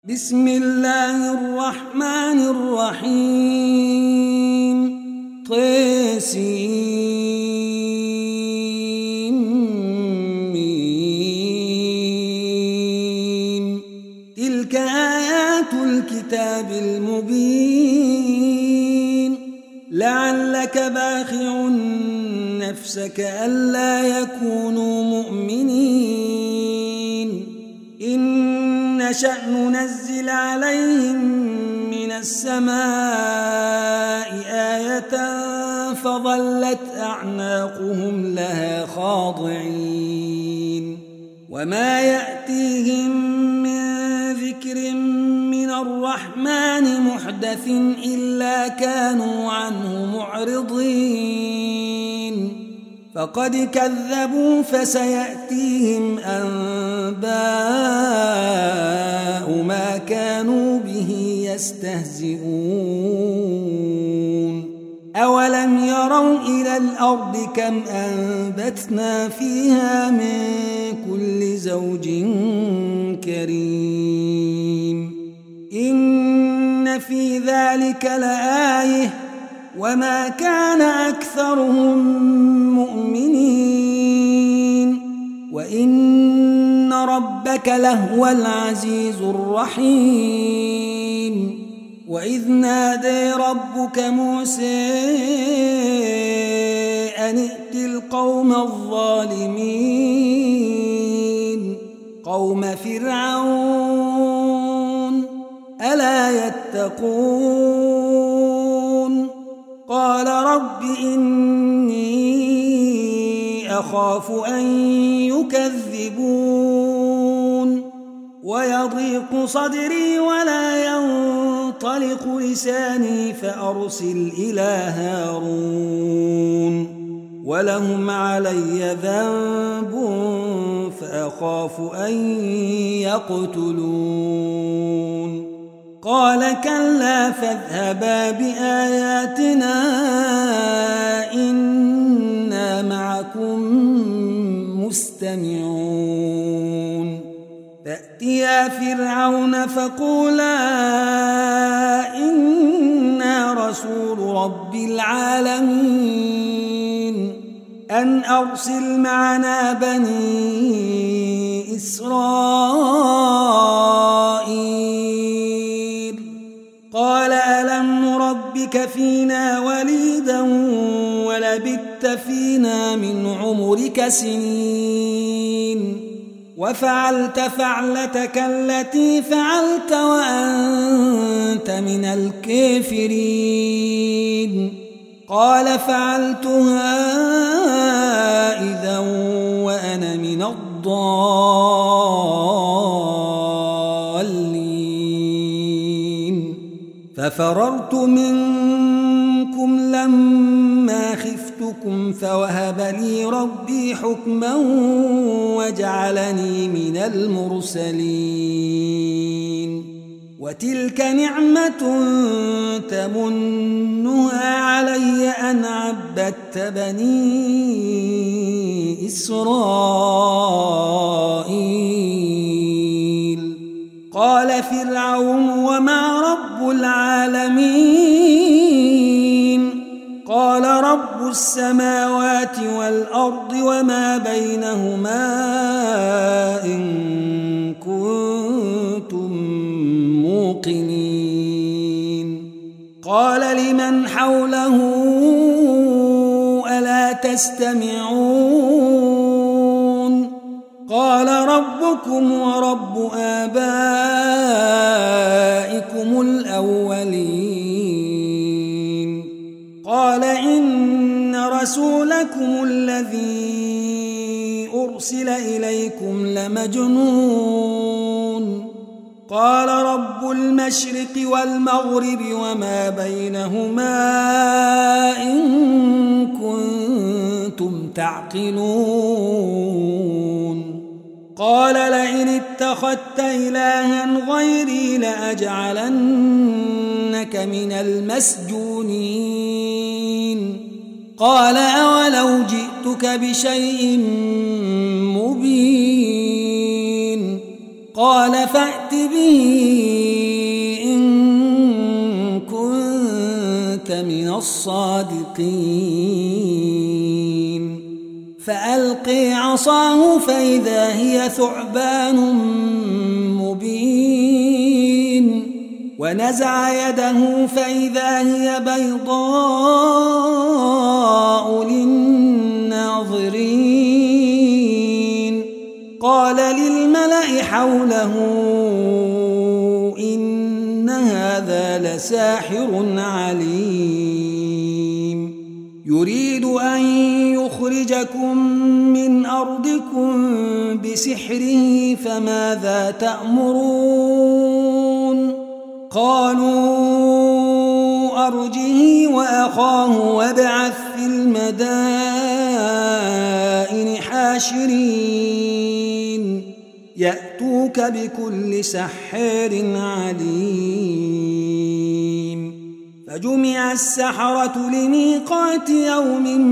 بسم الله الرحمن الرحيم طسيم تلك آيات الكتاب المبين لعلك باخع نفسك ألا يكونوا مؤمنين إن نشأ ننزل عليهم من السماء آية فظلت أعناقهم لها خاضعين وما يأتيهم من ذكر من الرحمن محدث إلا كانوا عنه معرضين فقد كذبوا فسيأتيهم أنباء ما كانوا به يستهزئون أولم يروا إلى الأرض كم أنبتنا فيها من كل زوج كريم إن في ذلك لآية وما كان أكثرهم مؤمنين وإن ربك لهو العزيز الرحيم وإذ نادى ربك موسى أن ائت القوم الظالمين قوم فرعون ألا يتقون قال رب إني أخاف أن يكذبون ويضيق صدري ولا ينطلق لساني فأرسل إلى هارون ولهم علي ذنب فأخاف أن يقتلون قال كلا فاذهبا بآياتنا إنا معكم مستمعون فأتيا فرعون فقولا إنا رسول رب العالمين أن أرسل معنا بني إسرائيل قال ألم نربك فينا وليدا ولبثت فينا من عمرك سنين وفعلت فعلتك التي فعلت وأنت من الكافرين قال فعلتها إذا وأنا من الضالين ففررت منكم لما خفتكم فوهب لي ربي حكما وجعلني من المرسلين وتلك نعمة تمنها علي أن عبدت بني إسرائيل قال فرعون وما رب العالمين قال رب السماوات والأرض وما بينهما إن كنتم موقنين قال لمن حوله ألا تستمعون قال ربكم ورب آبائكم الأولين قال إن رسولكم الذي أرسل إليكم لمجنون قال رب المشرق والمغرب وما بينهما إن كنتم تعقلون قال لئن اتخذت إلها غيري لأجعلنك من المسجونين قال أولو جئتك بشيء مبين قال فأت به به إن كنت من الصادقين فألقي عصاه فإذا هي ثعبان مبين ونزع يده فإذا هي بيضاء للناظرين قال للملأ حوله إن هذا لساحر عليم يريد أن يخرجكم من أرضكم بسحره فماذا تأمرون قالوا أرجه وأخاه وابعث في المدائن حاشرين يأتوك بكل سحار عليم فجمع السحرة لميقات يوم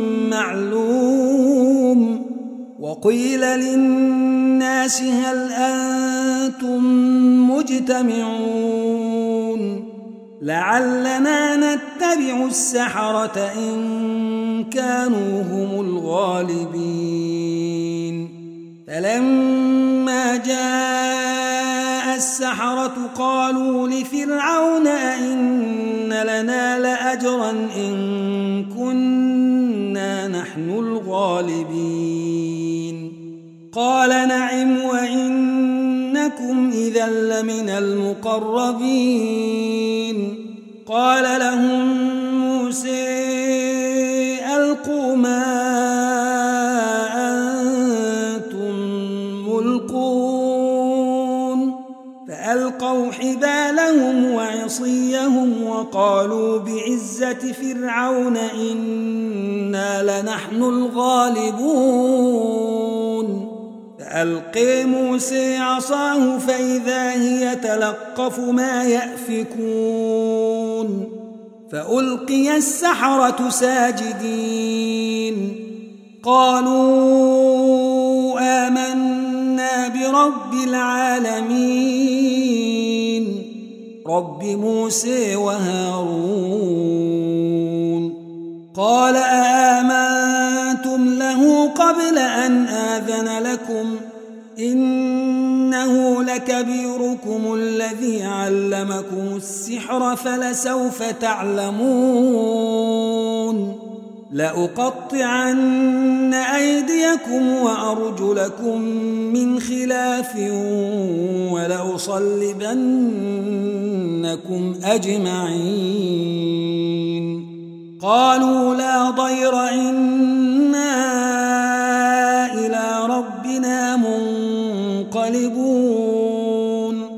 معلوم وقيل للناس هل أنتم مجتمعون لعلنا نتبع السحرة إن كانوا هم الغالبين فلما جاء السحرة قالوا لفرعون أئن لنا لأجرا إن كنا نحن الغالبين قال نعم وإنكم إذا لمن المقربين قال لهم موسى ألقوا ما أنتم ملقون فألقوا حبالهم وعصيهم وقالوا بعزة فرعون إنا لنحن الغالبون فألقي موسى عصاه فإذا هي تلقف ما يأفكون فألقي السحرة ساجدين قالوا آمنا برب العالمين رب موسى وهارون قال آمنتم له قبل أن آذن لكم إنه لكبيركم الذي علمكم السحر فلسوف تعلمون لأقطعن أيديكم وأرجلكم من خلاف ولأصلبنكم أجمعين قالوا لا ضير إنا إلى ربنا منقلبون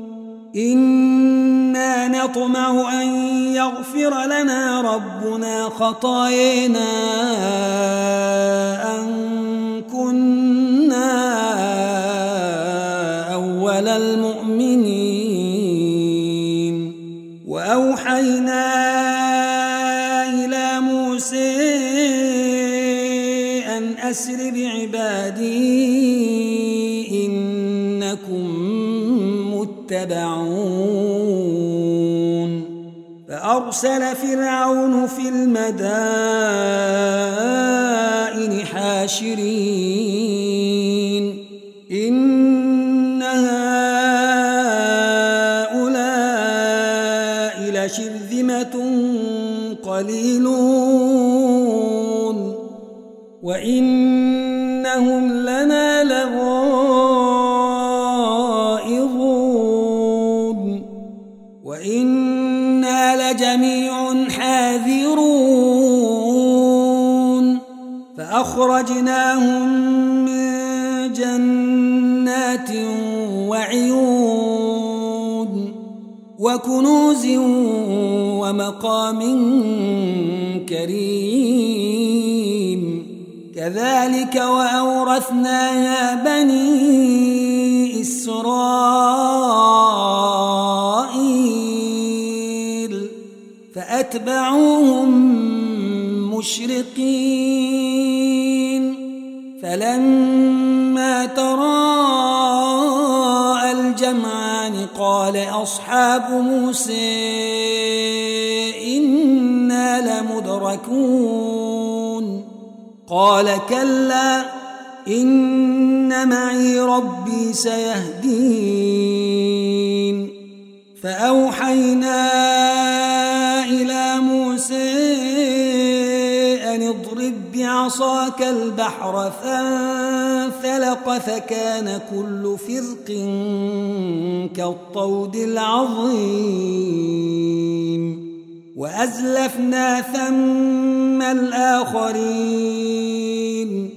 إنا نطمع أن يغفر لنا ربنا خطايانا أن كنا أول المؤمنين وأوحينا إلى موسى أن أسر بعبادي إنكم متبعون فأرسل فرعون في المدائن حاشرين إن هؤلاء لشرذمة قليلون وإنهم لنا لغائظون وإنا لجميع حاذرون فأخرجناهم من جنات وعيون وكنوز ومقام كريم كذلك وأورثناها بني إسرائيل فأتبعوهم مشرقين فلما تراءى الجمعان قال قال أصحاب موسى إنا لمدركون قال كلا إن معي ربي سيهدين فأوحينا إلى موسى أن اضرب بعصاك البحر فانفلق فكان كل فرق كالطود العظيم وأزلفنا ثم الآخرين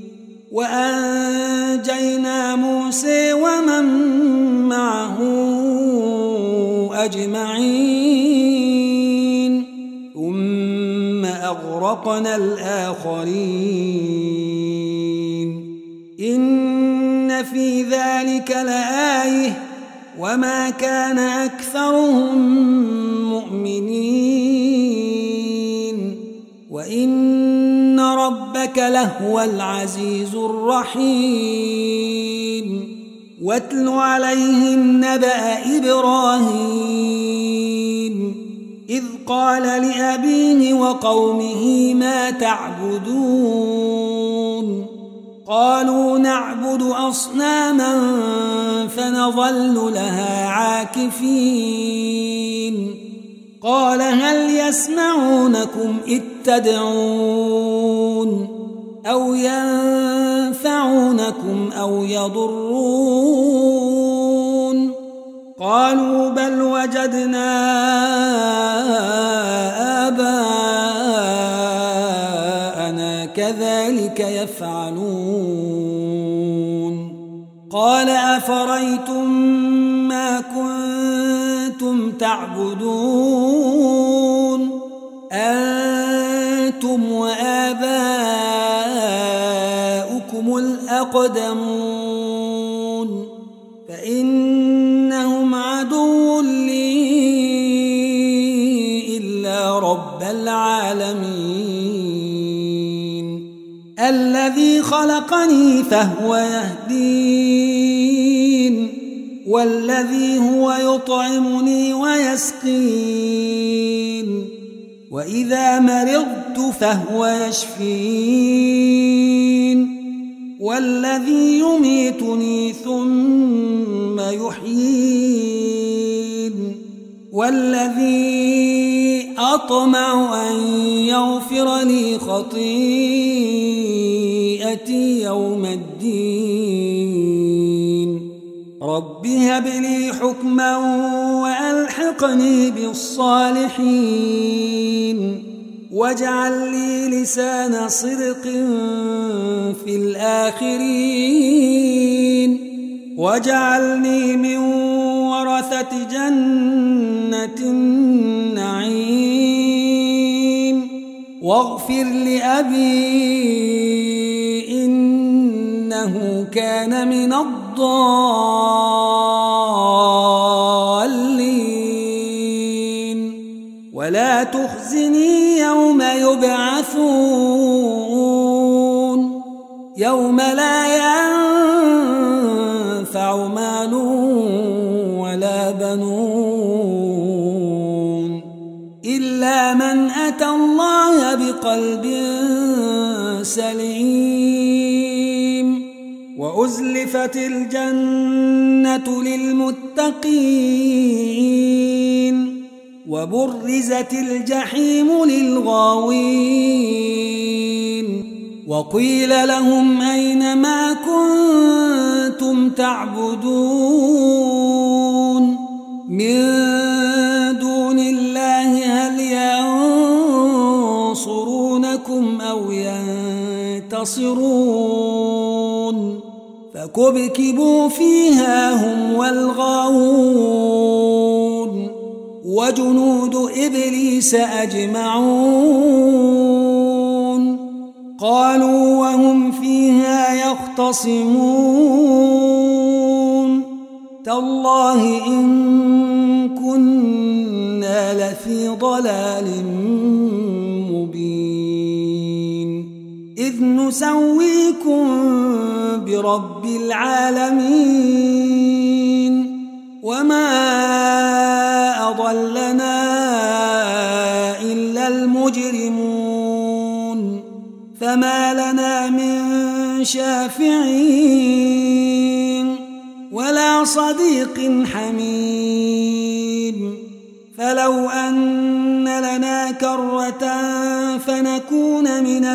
وأنجينا موسى ومن معه أجمعين ثم أغرقنا الآخرين إن في ذلك لآية وما كان أكثرهم مؤمنين وإن ربك لهو العزيز الرحيم واتل عليهم نبأ إبراهيم إذ قال لأبيه وقومه ما تعبدون قالوا نعبد أصناما فنظل لها عاكفين قال هل يسمعونكم إذ تدعون أو ينفعونكم أو يضرون قالوا بل وجدنا آباءنا كذلك يفعلون قال أفرأيتم ما كنتم تعبدون أنتم وآباؤكم الأقدمون فإنهم عدو لي إلا رب العالمين الذي خلقني فهو يهدين والذي هو يطعمني ويسقين وإذا مرضت فهو يشفين والذي يميتني ثم يحيين والذي أطمع أن يغفر لي خطيئتي يوم الدين رب هب لي حكما وألحقني بالصالحين واجعل لي لسان صدق في الآخرين واجعلني من ورثة جنة النعيم واغفر لأبي إنه كان من الضالين ولا تخزني يوم يبعثون يوم لا ينفع مال ولا بنون إلا من أتى الله بقلب سليم وأزلفت الجنة للمتقين وبرزت الجحيم للغاوين وقيل لهم أين ما كنتم تعبدون من دون الله هل ينصرونكم أو ينتصرون فكبكبوا فيها هم والغاوون وجنود إبليس أجمعون قالوا وهم فيها يختصمون تالله إن كنا لفي ضلال مبين إذ نسويكم برب العالمين وما أضلنا إلا المجرمون فما لنا من شافعين ولا صديق حميم فلو أن لنا كرة فنكون من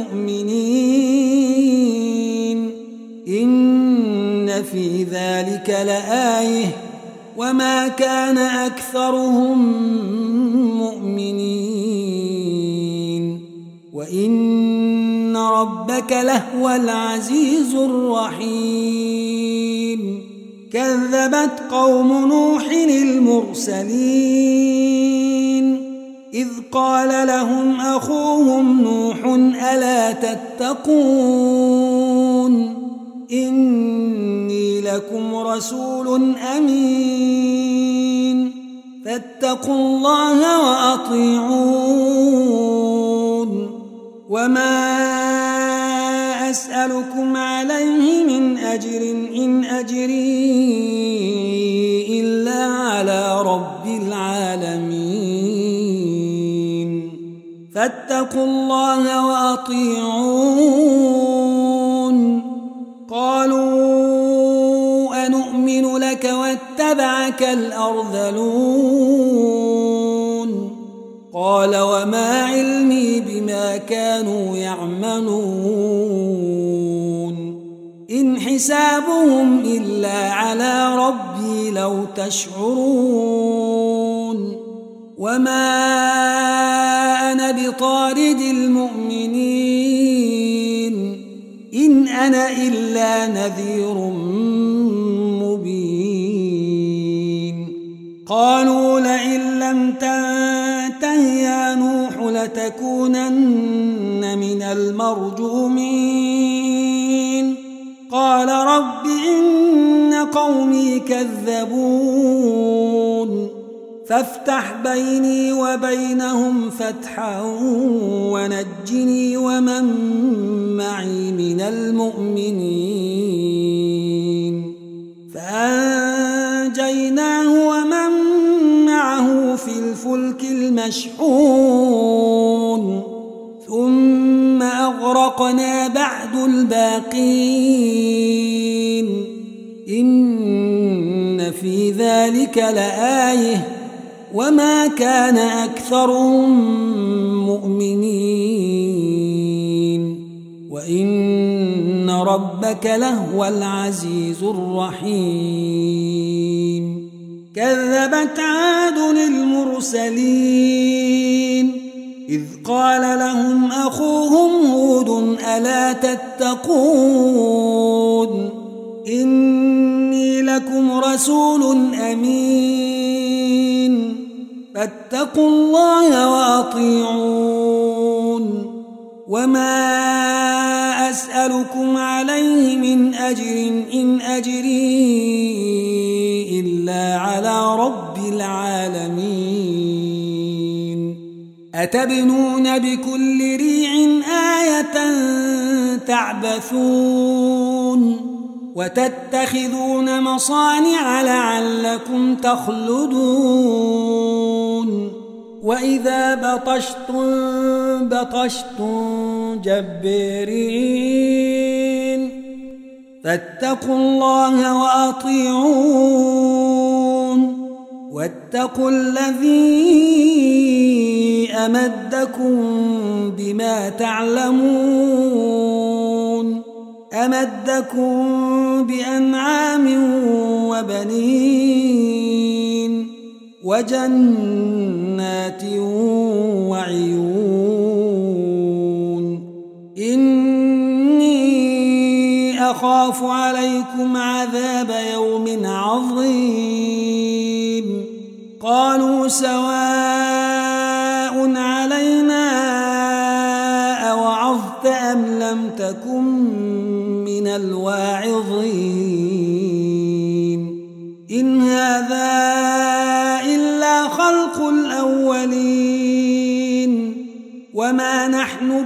المؤمنين إن في ذلك لآية وما كان أكثرهم مؤمنين وإن ربك لهو العزيز الرحيم كذبت قوم نوح المرسلين إذ قال لهم أخوهم نوح ألا تتقون إني لكم رسول أمين فاتقوا الله وأطيعون وما أسألكم عليه من أجر إن أجري إلا على رب العالمين فاتقوا الله وأطيعون قالوا أنؤمن لك واتبعك الأرذلون قال وما علمي بما كانوا يعملون إن حسابهم إلا على ربي لو تشعرون وما أنا بطارد المؤمنين إن أنا إلا نذير مبين قالوا لئن لم تنته يا نوح لتكونن من المرجومين قال رب إن قومي كذبون فافتح بيني وبينهم فتحا ونجني ومن معي من المؤمنين فأنجيناه ومن معه في الفلك المشحون ثم أغرقنا بعد الباقين إن في ذلك لآية وما كان أكثرهم مؤمنين وإن ربك لهو العزيز الرحيم كذبت عاد المرسلين إذ قال لهم أخوهم هود ألا تتقون إني لكم رسول أمين فاتقوا الله وأطيعون وما أسألكم عليه من أجر إن أجري إلا على رب العالمين أتبنون بكل ريع آية تعبثون وتتخذون مصانع لعلكم تخلدون وإذا بطشتم جبارين فاتقوا الله وأطيعون واتقوا الذي أمدكم بما تعلمون أمدكم بأنعام وبنين وجنات وعيون إني أخاف عليكم عذاب يوم عظيم قالوا سواء علينا أوعظت أم لم تكن من الواعظين إن هذا إلا خلق الأولين وما نحن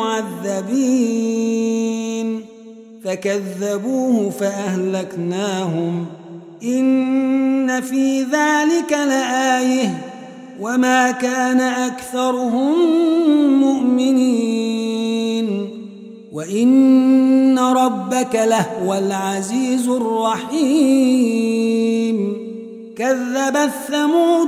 بمعذبين فكذبوه فأهلكناهم إن في ذلك لآية وما كان أكثرهم مؤمنين وإن ربك لهو العزيز الرحيم كذبت ثمود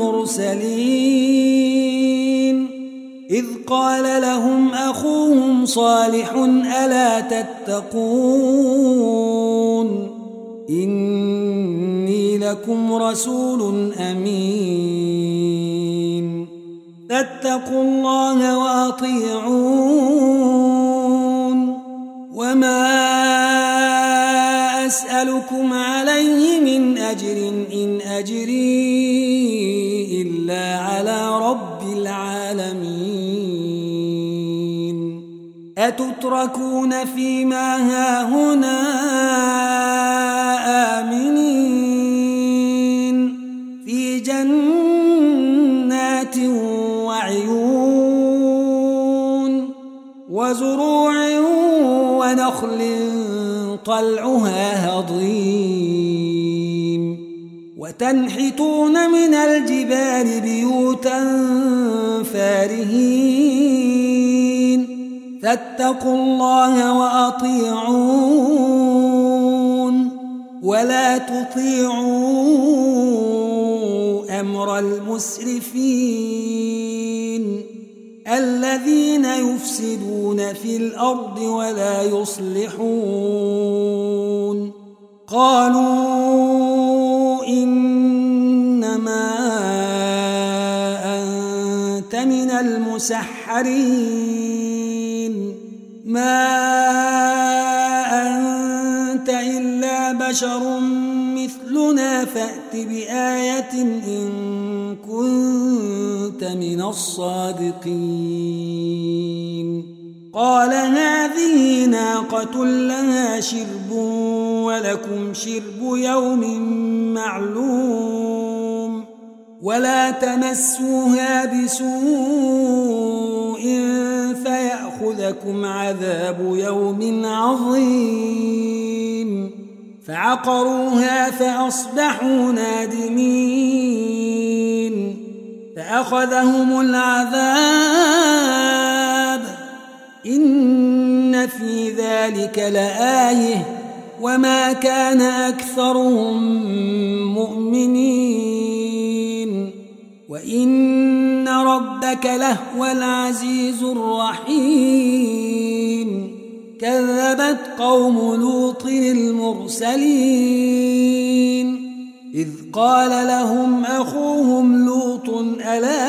المرسلين إذ قال لهم أخوهم صالح ألا تتقون إني لكم رسول أمين فاتقوا الله وأطيعون وما أسألكم عليه من أجر إن أجري إلا على رب العالمين أتتركون فيما هاهنا آمنين في جنات وعيون وزروع ونخل طلعها هضيم وتنحتون من الجبال بيوتا فارهين فاتقوا الله وأطيعون ولا تطيعوا أمر المسرفين الذين يفسدون في الأرض ولا يصلحون قالوا إنما أنت من المسحرين ما أنت إلا بشر مثلنا فأت بآية إن كنت من الصادقين قال هذه ناقة لها شرب ولكم شرب يوم معلوم ولا تمسوها بسوء فيأخذكم عذاب يوم عظيم فعقروها فأصبحوا نادمين فأخذهم العذاب إن في ذلك لآية وما كان أكثرهم مؤمنين وإن ربك لهو العزيز الرحيم كذبت قوم لوط المرسلين إذ قال لهم أخوهم لوط ألا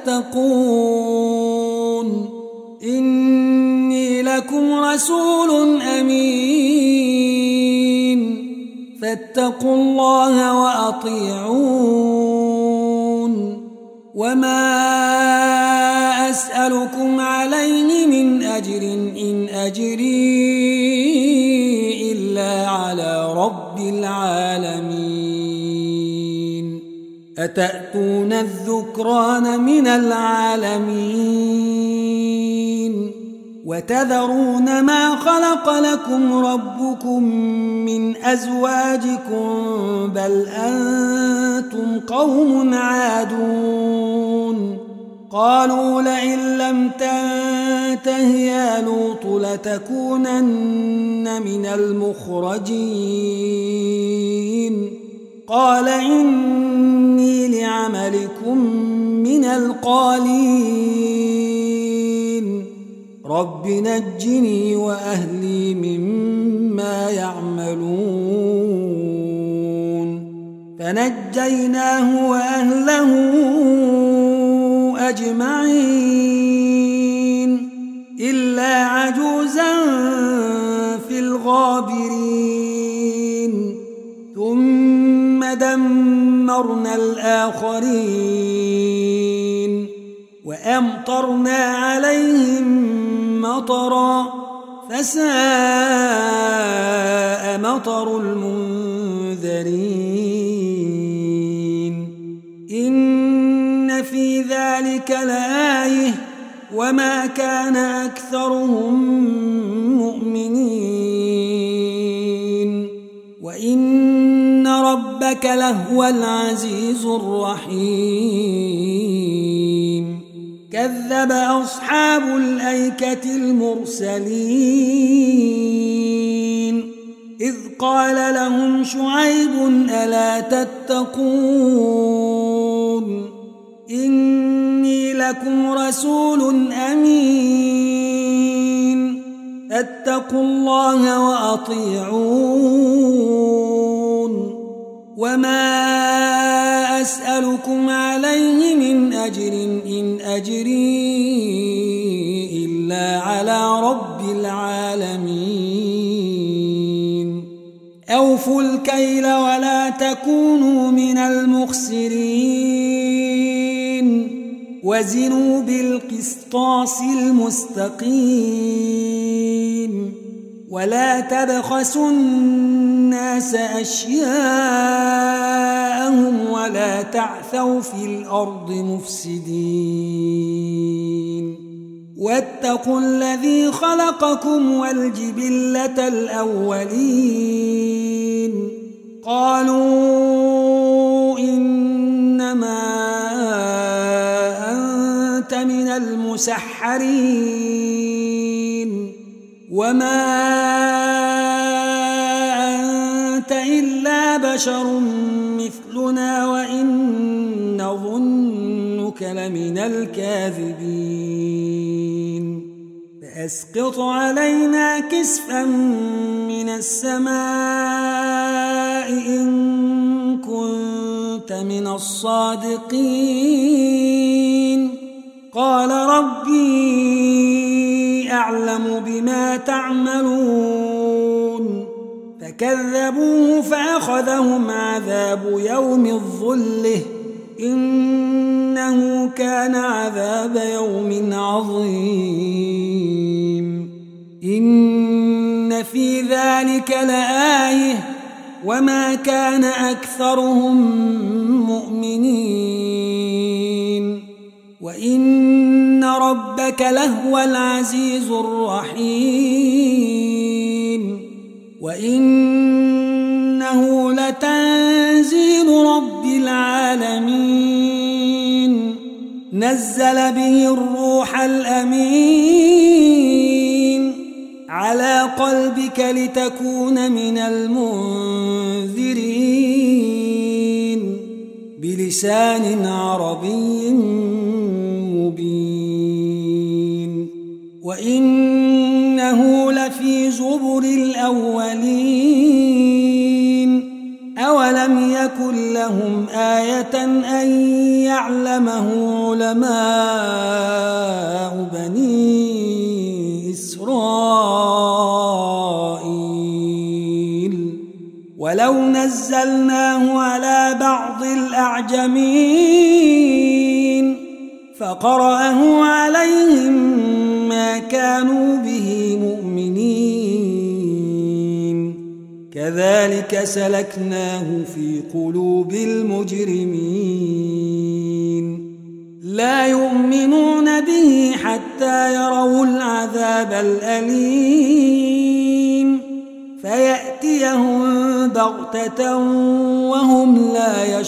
تتقون إني لكم رسول أمين فاتقوا الله وأطيعون وما أسألكم عليه من أجر إن أجري إلا على رب العالمين أتأتون الذكران من العالمين وتذرون ما خلق لكم ربكم من أزواجكم بل أنتم قوم عادون قالوا لئن لم تنته يا لوط لتكونن من المخرجين قال إني لعملكم من القالين رب نجني وأهلي مما يعملون فنجيناه وأهله أجمعين إلا عجوزا في الغابرين ثم دمرنا الآخرين وأمطرنا عليهم مطرا فساء مطر المنذرين إن في ذلك لآية وما كان أكثرهم مؤمنين وإن ربك لهو العزيز الرحيم كذب أصحاب الأيكة المرسلين إذ قال لهم شعيب ألا تتقون إني لكم رسول أمين فاتقوا الله وأطيعون وما أسألكم عليه من أجر إن أجري إلا على رب العالمين أوفوا الكيل ولا تكونوا من المخسرين وزنوا بالقسطاس المستقيم ولا تبخسوا الناس أشياءهم ولا تعثوا في الأرض مفسدين واتقوا الذي خلقكم والجبلة الأولين قالوا إنما أنت من المسحرين وما أنت إلا بشر مثلنا وإن نظنك لمن الكاذبين فأسقط علينا كسفا من السماء إن كنت من الصادقين قال ربي أعلم بما تعملون فكذبوه فأخذهم عذاب يوم الظلة إنه كان عذاب يوم عظيم إن في ذلك لآية وما كان أكثرهم مؤمنين وإن ربك لهو العزيز الرحيم وإنه لتنزيل رب العالمين نزل به الروح الأمين على قلبك لتكون من المنذرين بلسان عربي مبين وإنه لفي زبر الأولين أولم يكن لهم آية أن يعلمه علماء بني إسرائيل ولو نزلناه على بعض الأعجمين فقرأه عليهم ما كانوا به مؤمنين كذلك سلكناه في قلوب المجرمين لا يؤمنون به حتى يروا العذاب الأليم فيأتيهم بغتة وهم لا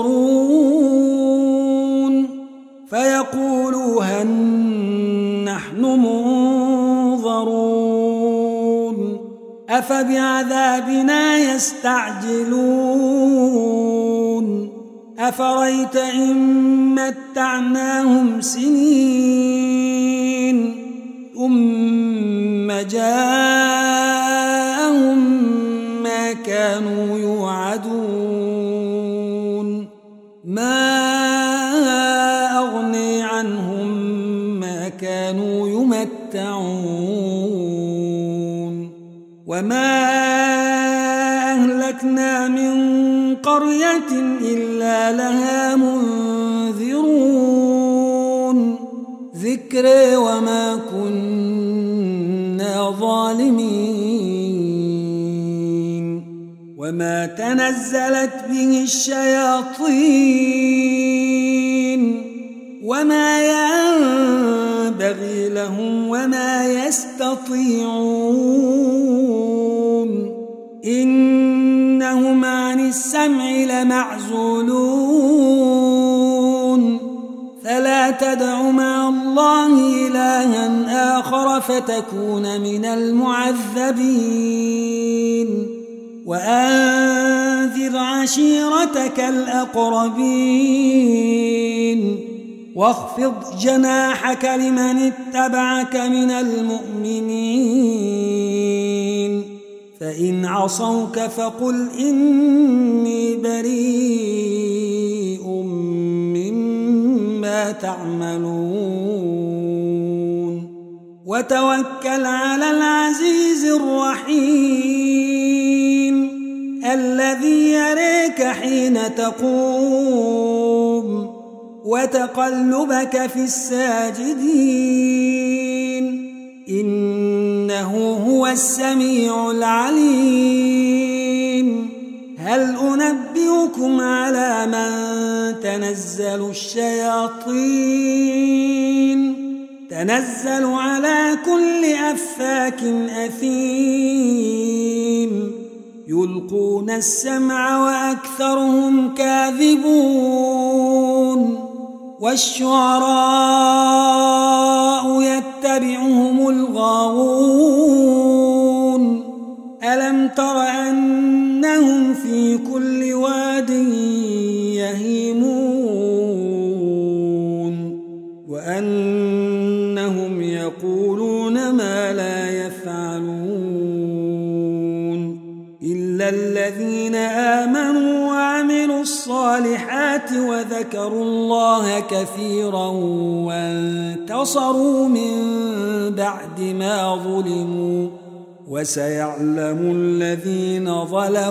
يشعرون فيقولوا هل نحن منظرون أفبعذابنا يستعجلون أفريت إن متعناهم سنين ثم جاءهم ما كانوا يوعدون ما أغني عنهم ما كانوا يمتعون وما أهلكنا من قرية إلا لها منذرون ذكر وما كنا ظالمين وما تنزلت به الشياطين وما ينبغي لهم وما يستطيعون إنهم عن السمع لمعزولون فلا تدع مع الله الله إلها آخر فتكون من المعذبين وأنذر عشيرتك الأقربين واخفض جناحك لمن اتبعك من المؤمنين فإن عصوك فقل إني بريء مما تعملون وتوكل على العزيز الرحيم الذي يريك حين تقوم وتقلبك في الساجدين إنه هو السميع العليم هل أنبئكم على من تنزل الشياطين تنزل على كل أفاك أثيم يلقون السمع وأكثرهم كاذبون والشعراء يتبعهم الغاوون ألم تر أنهم في كل واد يهيمون وأنهم يقولون ما لا يفعلون إلا الذين آمنوا وعملوا الصالحات وذكروا الله كثيرا وانتصروا من بعد ما ظلموا وسيعلم الذين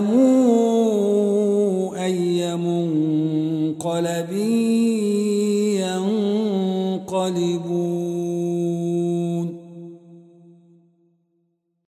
ظلموا أي منقلب ينقلبون